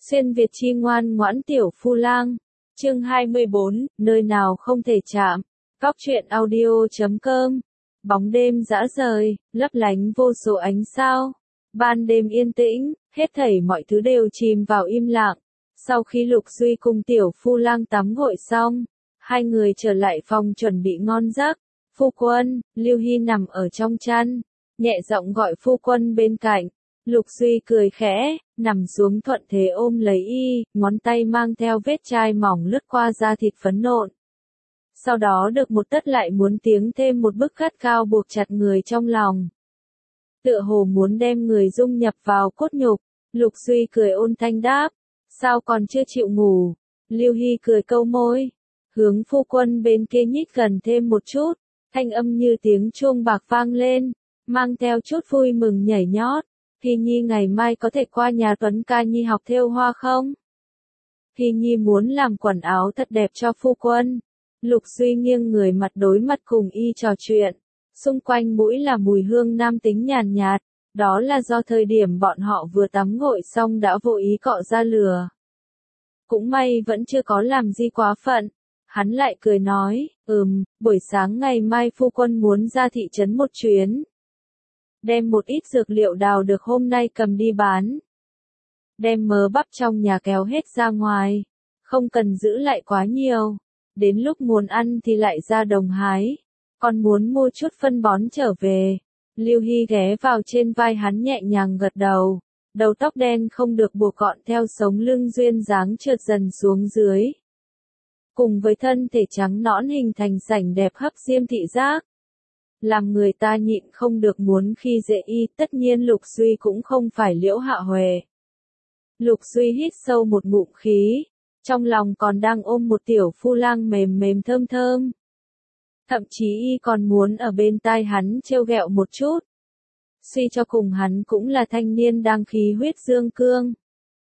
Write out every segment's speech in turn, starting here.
Xuyên Việt chi ngoan ngoãn tiểu phu lang. Chương 24, nơi nào không thể chạm. Góc truyện audio.com. Bóng đêm dã rời, lấp lánh vô số ánh sao. Ban đêm yên tĩnh, hết thảy mọi thứ đều chìm vào im lặng. Sau khi Lục Duy cùng tiểu phu lang tắm gội xong, hai người trở lại phòng chuẩn bị ngon giấc. Phu quân, Lưu Hy nằm ở trong chăn, nhẹ giọng gọi phu quân bên cạnh. Lục Duy cười khẽ, nằm xuống thuận thế ôm lấy y, ngón tay mang theo vết chai mỏng lướt qua da thịt phấn nộn. Sau đó được một tấc lại muốn tiến thêm một bức gắt cao buộc chặt người trong lòng. Tựa hồ muốn đem người dung nhập vào cốt nhục, Lục Duy cười ôn thanh đáp, sao còn chưa chịu ngủ? Lưu Hy cười câu môi, hướng phu quân bên kia nhích gần thêm một chút, thanh âm như tiếng chuông bạc vang lên, mang theo chút vui mừng nhảy nhót. Hy Nhi ngày mai có thể qua nhà Tuấn ca nhi học thêu hoa không? Hy Nhi muốn làm quần áo thật đẹp cho phu quân. Lục Duy nghiêng người mặt đối mặt cùng y trò chuyện. Xung quanh mũi là mùi hương nam tính nhàn nhạt. Đó là do thời điểm bọn họ vừa tắm gội xong đã vô ý cọ ra lửa. Cũng may vẫn chưa có làm gì quá phận. Hắn lại cười nói, buổi sáng ngày mai phu quân muốn ra thị trấn một chuyến. Đem một ít dược liệu đào được hôm nay cầm đi bán. Đem mớ bắp trong nhà kéo hết ra ngoài. Không cần giữ lại quá nhiều. Đến lúc muốn ăn thì lại ra đồng hái. Còn muốn mua chút phân bón trở về. Lưu Hy ghé vào trên vai hắn nhẹ nhàng gật đầu. Đầu tóc đen không được buộc gọn theo sống lưng duyên dáng trượt dần xuống dưới. Cùng với thân thể trắng nõn hình thành sảnh đẹp hấp diêm thị giác. Làm người ta nhịn không được muốn khi dễ y, tất nhiên Lục Duy cũng không phải Liễu Hạ Huệ. Lục Duy hít sâu một ngụm khí, trong lòng còn đang ôm một tiểu phu lang mềm mềm thơm thơm. Thậm chí y còn muốn ở bên tai hắn trêu ghẹo một chút. Suy cho cùng hắn cũng là thanh niên đang khí huyết dương cương.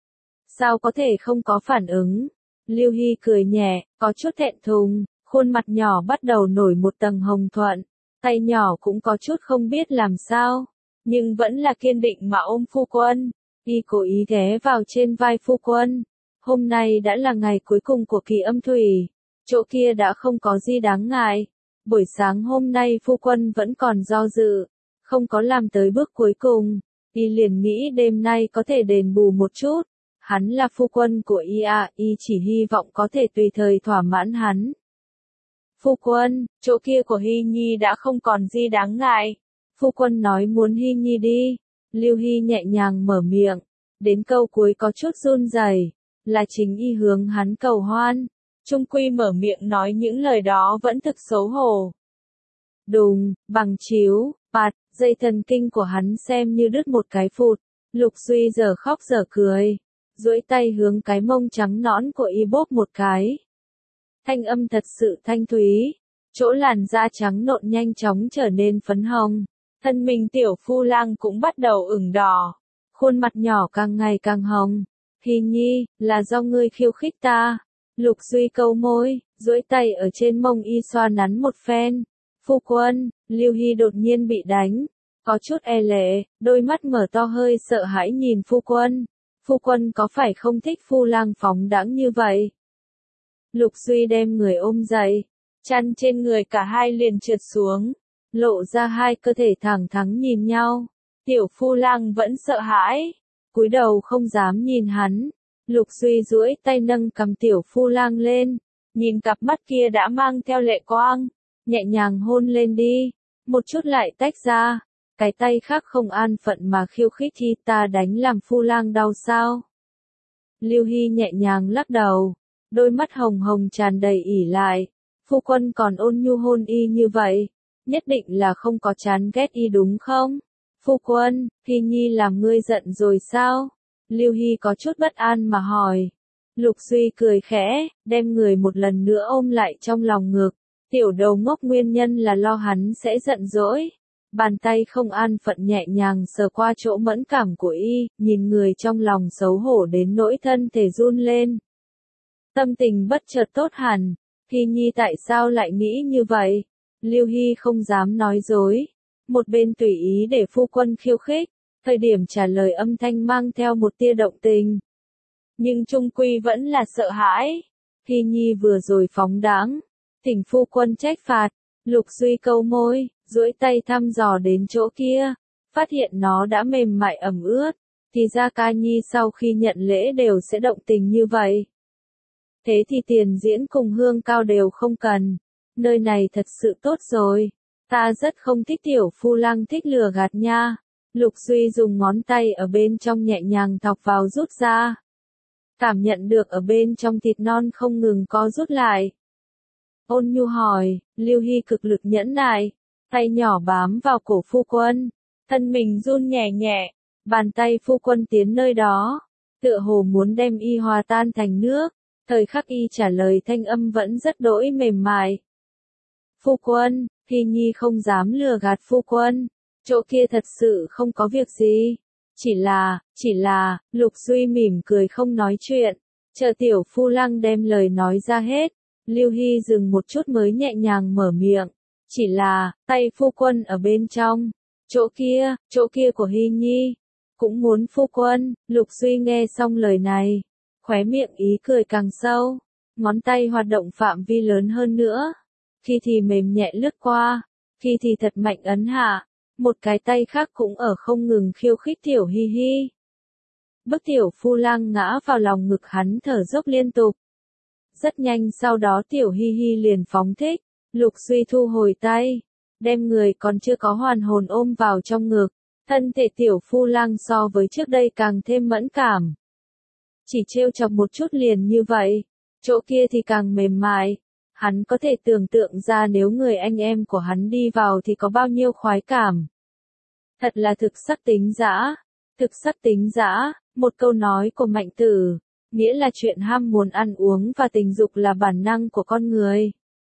Sao có thể không có phản ứng? Lưu Hy cười nhẹ, có chút thẹn thùng, khuôn mặt nhỏ bắt đầu nổi một tầng hồng thuận. Tay nhỏ cũng có chút không biết làm sao, nhưng vẫn là kiên định mà ôm phu quân. Y cố ý ghé vào trên vai phu quân. Hôm nay đã là ngày cuối cùng của kỳ âm thủy, chỗ kia đã không có gì đáng ngại. Buổi sáng hôm nay phu quân vẫn còn do dự, không có làm tới bước cuối cùng. Y liền nghĩ đêm nay có thể đền bù một chút. Hắn là phu quân của y y chỉ hy vọng có thể tùy thời thỏa mãn hắn. Phu quân, chỗ kia của Hy Nhi đã không còn gì đáng ngại. Phu quân nói muốn Hy Nhi đi. Lưu Hy nhẹ nhàng mở miệng. Đến câu cuối có chút run rẩy, là chính y hướng hắn cầu hoan. Trung quy mở miệng nói những lời đó vẫn thực xấu hổ. Đùng, bằng chiếu, bạt, dây thần kinh của hắn xem như đứt một cái phụt. Lục Duy giờ khóc giờ cười. Duỗi tay hướng cái mông trắng nõn của y bóp một cái. Thanh âm thật sự thanh thúy, chỗ làn da trắng nộn nhanh chóng trở nên phấn hồng, thân mình tiểu phu lang cũng bắt đầu ửng đỏ, khuôn mặt nhỏ càng ngày càng hồng. Hy Nhi, là do ngươi khiêu khích ta. Lục Duy câu môi, duỗi tay ở trên mông y xoa nắn một phen. Phu quân, Lưu Hy đột nhiên bị đánh, có chút e lệ, đôi mắt mở to hơi sợ hãi nhìn phu quân. Phu quân có phải không thích phu lang phóng đãng như vậy? Lục Duy đem người ôm dậy, chăn trên người cả hai liền trượt xuống, lộ ra hai cơ thể thẳng thắn nhìn nhau. Tiểu phu lang vẫn sợ hãi, cúi đầu không dám nhìn hắn. Lục Duy duỗi tay nâng cầm tiểu phu lang lên, nhìn cặp mắt kia đã mang theo lệ quang, nhẹ nhàng hôn lên đi, một chút lại tách ra, cái tay khác không an phận mà khiêu khích thi ta đánh làm phu lang đau sao. Lưu Hy nhẹ nhàng lắc đầu. Đôi mắt hồng hồng tràn đầy ỉ lại, phu quân còn ôn nhu hôn y như vậy, nhất định là không có chán ghét y đúng không? Phu quân, Hy Nhi làm ngươi giận rồi sao? Lưu Hy có chút bất an mà hỏi. Lục Duy cười khẽ, đem người một lần nữa ôm lại trong lòng ngực. Tiểu đầu ngốc nguyên nhân là lo hắn sẽ giận dỗi. Bàn tay không an phận nhẹ nhàng sờ qua chỗ mẫn cảm của y, nhìn người trong lòng xấu hổ đến nỗi thân thể run lên. Tâm tình bất chợt tốt hẳn. Hy Nhi tại sao lại nghĩ như vậy? Lưu Hy không dám nói dối. Một bên tùy ý để phu quân khiêu khích. Thời điểm trả lời âm thanh mang theo một tia động tình. nhưng chung quy vẫn là sợ hãi. Hy Nhi vừa rồi phóng đãng, thỉnh phu quân trách phạt. Lục Duy câu môi, duỗi tay thăm dò đến chỗ kia, phát hiện nó đã mềm mại ẩm ướt, thì ra Ca Nhi sau khi nhận lễ đều sẽ động tình như vậy. Thế thì tiền diễn cùng hương cao đều không cần, nơi này thật sự tốt rồi, ta rất không thích tiểu phu lang thích lừa gạt nha. Lục Duy dùng ngón tay ở bên trong nhẹ nhàng thọc vào rút ra. Cảm nhận được ở bên trong thịt non không ngừng có rút lại. Ôn nhu hỏi, Lưu Hy cực lực nhẫn nại, tay nhỏ bám vào cổ phu quân, thân mình run nhẹ nhẹ, bàn tay phu quân tiến nơi đó, tựa hồ muốn đem y hòa tan thành nước, thời khắc y trả lời thanh âm vẫn rất đỗi mềm mại. Phu quân, Hy Nhi không dám lừa gạt phu quân, chỗ kia thật sự không có việc gì, chỉ là, Lục Duy mỉm cười không nói chuyện, chờ tiểu phu lăng đem lời nói ra hết. Lưu Hy dừng một chút mới nhẹ nhàng mở miệng, chỉ là, tay phu quân ở bên trong, chỗ kia của Hy Nhi, cũng muốn phu quân. Lục Duy nghe xong lời này, khóe miệng ý cười càng sâu, ngón tay hoạt động phạm vi lớn hơn nữa, khi thì mềm nhẹ lướt qua, khi thì thật mạnh ấn hạ, một cái tay khác cũng ở không ngừng khiêu khích tiểu Hi Hi. Bức tiểu phu lang ngã vào lòng ngực hắn thở dốc liên tục. Rất nhanh sau đó tiểu Hi Hi liền phóng thích, Lục Duy thu hồi tay, đem người còn chưa có hoàn hồn ôm vào trong ngực, thân thể tiểu phu lang so với trước đây càng thêm mẫn cảm. Chỉ trêu chọc một chút liền như vậy, chỗ kia thì càng mềm mại, hắn có thể tưởng tượng ra nếu người anh em của hắn đi vào thì có bao nhiêu khoái cảm. Thật là thực sắc tính dã, một câu nói của Mạnh Tử. Nghĩa là chuyện ham muốn ăn uống và tình dục là bản năng của con người.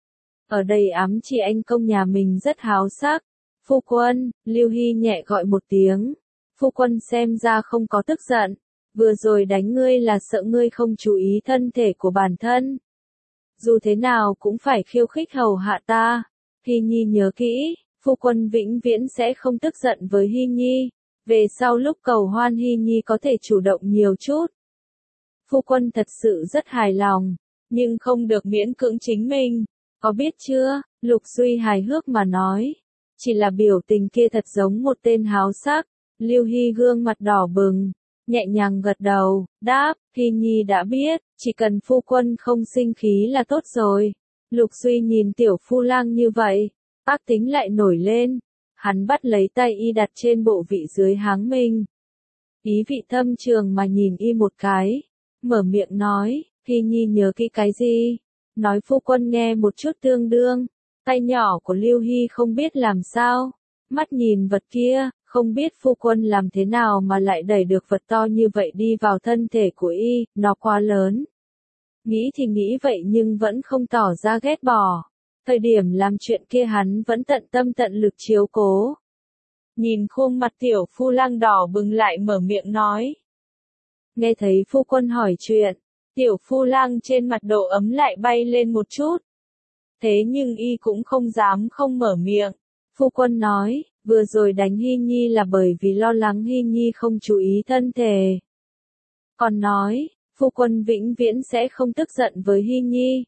Ở đây ám chỉ anh công nhà mình rất háo sắc. Phu quân, Lưu Hy nhẹ gọi một tiếng. Phu quân xem ra không có tức giận. Vừa rồi đánh ngươi là sợ ngươi không chú ý thân thể của bản thân. Dù thế nào cũng phải khiêu khích hầu hạ ta. Hy Nhi nhớ kỹ, phu quân vĩnh viễn sẽ không tức giận với Hy Nhi. Về sau lúc cầu hoan Hy Nhi có thể chủ động nhiều chút. Phu quân thật sự rất hài lòng, nhưng không được miễn cưỡng chính mình, có biết chưa? Lục Duy hài hước mà nói, chỉ là biểu tình kia thật giống một tên háo sắc. Lưu Hy gương mặt đỏ bừng, nhẹ nhàng gật đầu, đáp, Hy Nhi đã biết, chỉ cần phu quân không sinh khí là tốt rồi. Lục Duy nhìn tiểu phu lang như vậy, ác tính lại nổi lên, hắn bắt lấy tay y đặt trên bộ vị dưới háng mình. Ý vị thâm trường mà nhìn y một cái. Mở miệng nói, Hy Nhi nhớ kỹ cái gì? Nói phu quân nghe một chút tương đương. Tay nhỏ của Lưu Hy không biết làm sao. Mắt nhìn vật kia, không biết phu quân làm thế nào mà lại đẩy được vật to như vậy đi vào thân thể của y, nó quá lớn. Nghĩ thì nghĩ vậy nhưng vẫn không tỏ ra ghét bỏ. Thời điểm làm chuyện kia hắn vẫn tận tâm tận lực chiếu cố. Nhìn khuôn mặt tiểu phu lang đỏ bừng lại mở miệng nói. Nghe thấy phu quân hỏi chuyện, tiểu phu lang trên mặt độ ấm lại bay lên một chút. Thế nhưng y cũng không dám không mở miệng. Phu quân nói, vừa rồi đánh Hy Nhi là bởi vì lo lắng Hy Nhi không chú ý thân thể. Còn nói, phu quân vĩnh viễn sẽ không tức giận với Hy Nhi.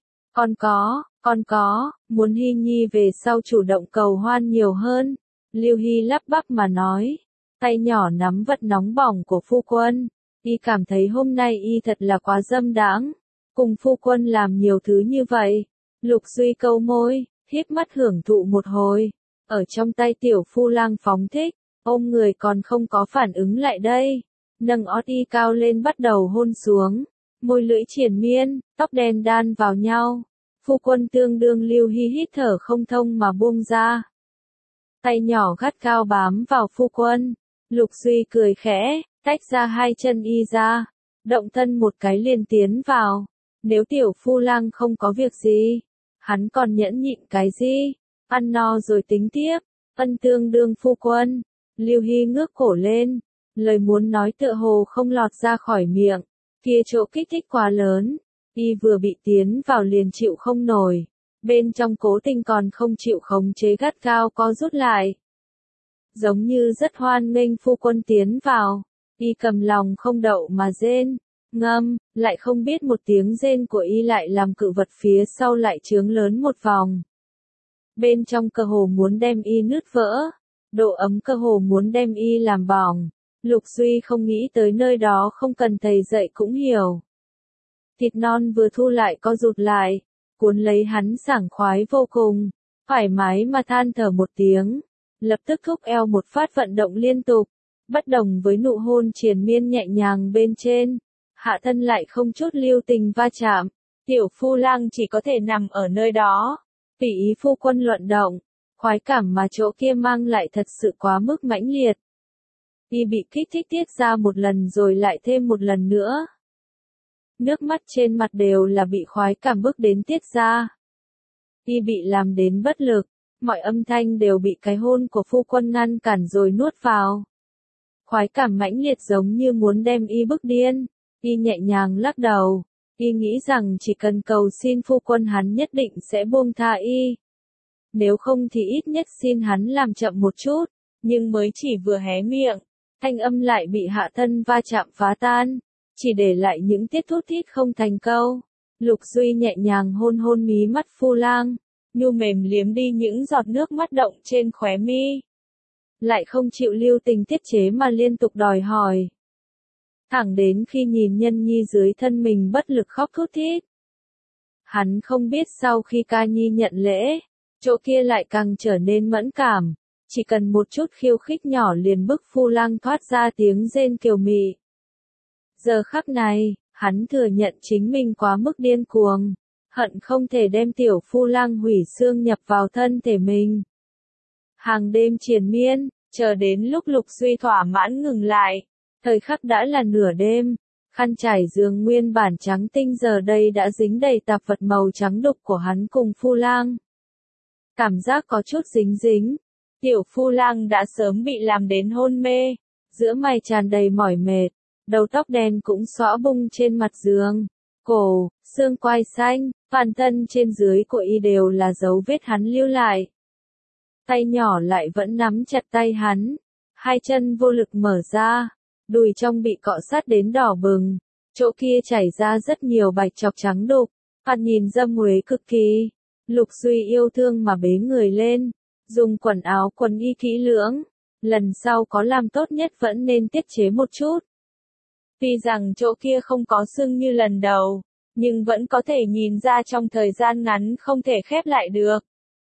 Còn có, muốn Hy Nhi về sau chủ động cầu hoan nhiều hơn. Lưu Hy lắp bắp mà nói, tay nhỏ nắm vật nóng bỏng của phu quân. Y cảm thấy hôm nay y thật là quá dâm đãng, cùng phu quân làm nhiều thứ như vậy. Lục Duy câu môi, híp mắt hưởng thụ một hồi, ở trong tay tiểu phu lang phóng thích, ôm người còn không có phản ứng lại đây, nâng ót y cao lên bắt đầu hôn xuống, môi lưỡi triền miên, tóc đen đan vào nhau. Phu quân tương đương Lưu Hy hít thở không thông mà buông ra. Tay nhỏ gắt cao bám vào phu quân, Lục Duy cười khẽ. Tách ra hai chân y ra, động thân một cái liền tiến vào. Nếu tiểu phu lang không có việc gì, hắn còn nhẫn nhịn cái gì? Ăn no rồi tính tiếp, ân tương đương phu quân. Lưu Hy ngước cổ lên, lời muốn nói tựa hồ không lọt ra khỏi miệng, kia chỗ kích thích quá lớn, y vừa bị tiến vào liền chịu không nổi, bên trong cố tình còn không chịu khống chế gắt cao co rút lại. Giống như rất hoan nghênh phu quân tiến vào. Y cầm lòng không đậu mà rên, Ngâm, lại không biết một tiếng rên của y lại làm cự vật phía sau lại trướng lớn một vòng. Bên trong cơ hồ muốn đem y nứt vỡ, độ ấm cơ hồ muốn đem y làm bỏng. Lục Duy không nghĩ tới nơi đó không cần thầy dạy cũng hiểu. Thịt non vừa thu lại co rụt lại, cuốn lấy hắn sảng khoái vô cùng, thoải mái mà than thở một tiếng, lập tức thúc eo một phát vận động liên tục, bất đồng với nụ hôn triền miên nhẹ nhàng bên trên, hạ thân lại không chút lưu tình va chạm, tiểu phu lang chỉ có thể nằm ở nơi đó, tùy ý phu quân luận động, khoái cảm mà chỗ kia mang lại thật sự quá mức mãnh liệt. Y bị kích thích tiết ra một lần rồi lại thêm một lần nữa. Nước mắt trên mặt đều là bị khoái cảm bức đến tiết ra. Y bị làm đến bất lực, mọi âm thanh đều bị cái hôn của phu quân ngăn cản rồi nuốt vào. Khoái cảm mãnh liệt giống như muốn đem y bức điên, y nhẹ nhàng lắc đầu, y nghĩ rằng chỉ cần cầu xin phu quân hắn nhất định sẽ buông tha y. Nếu không thì ít nhất xin hắn làm chậm một chút, nhưng mới chỉ vừa hé miệng, thanh âm lại bị hạ thân va chạm phá tan, chỉ để lại những tiết thút thít không thành câu. Lục Duy nhẹ nhàng hôn hôn mí mắt phu lang, nhu mềm liếm đi những giọt nước mắt động trên khóe mi. Lại không chịu lưu tình tiết chế mà liên tục đòi hỏi. Thẳng đến khi nhìn nhân nhi dưới thân mình bất lực khóc thút thít. Hắn không biết sau khi ca nhi nhận lễ, chỗ kia lại càng trở nên mẫn cảm, chỉ cần một chút khiêu khích nhỏ liền bức phu lang thoát ra tiếng rên kiều mị. Giờ khắc này, hắn thừa nhận chính mình quá mức điên cuồng, hận không thể đem tiểu phu lang hủy xương nhập vào thân thể mình. Hàng đêm triền miên, chờ đến lúc Lục Duy thỏa mãn ngừng lại, thời khắc đã là nửa đêm, khăn trải giường nguyên bản trắng tinh giờ đây đã dính đầy tạp vật màu trắng đục của hắn cùng phu lang. Cảm giác có chút dính dính, tiểu phu lang đã sớm bị làm đến hôn mê, giữa mày tràn đầy mỏi mệt, đầu tóc đen cũng xõa bung trên mặt giường, cổ, xương quai xanh, toàn thân trên dưới của y đều là dấu vết hắn lưu lại. Tay nhỏ lại vẫn nắm chặt tay hắn, hai chân vô lực mở ra, đùi trong bị cọ sát đến đỏ bừng, chỗ kia chảy ra rất nhiều bạch chọc trắng đục, thoạt nhìn dâm uế cực kỳ. Lục Duy yêu thương mà bế người lên, dùng quần áo quần y kỹ lưỡng, lần sau có làm tốt nhất vẫn nên tiết chế một chút. Tuy rằng chỗ kia không có sưng như lần đầu, nhưng vẫn có thể nhìn ra trong thời gian ngắn không thể khép lại được.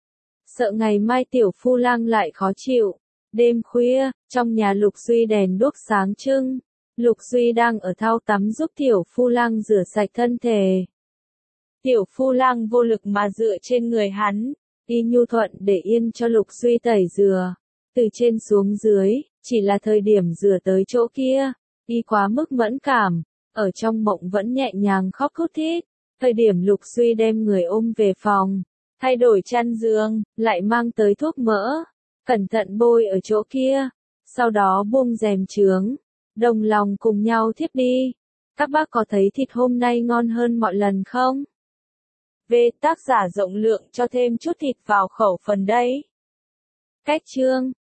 Sợ ngày mai tiểu phu lang lại khó chịu. Đêm khuya, trong nhà Lục Duy đèn đuốc sáng trưng, Lục Duy đang ở thau tắm giúp tiểu phu lang rửa sạch thân thể. Tiểu phu lang vô lực mà dựa trên người hắn, y nhu thuận để yên cho Lục Duy tẩy rửa. Từ trên xuống dưới, chỉ là thời điểm rửa tới chỗ kia, y quá mức mẫn cảm, ở trong mộng vẫn nhẹ nhàng khóc thút thít. Thời điểm Lục Duy đem người ôm về phòng, thay đổi chăn giường, lại mang tới thuốc mỡ, cẩn thận bôi ở chỗ kia, sau đó buông rèm chướng, đồng lòng cùng nhau thiếp đi. Các bác có thấy thịt hôm nay ngon hơn mọi lần không? Về tác giả rộng lượng cho thêm chút thịt vào khẩu phần đây. Cách chương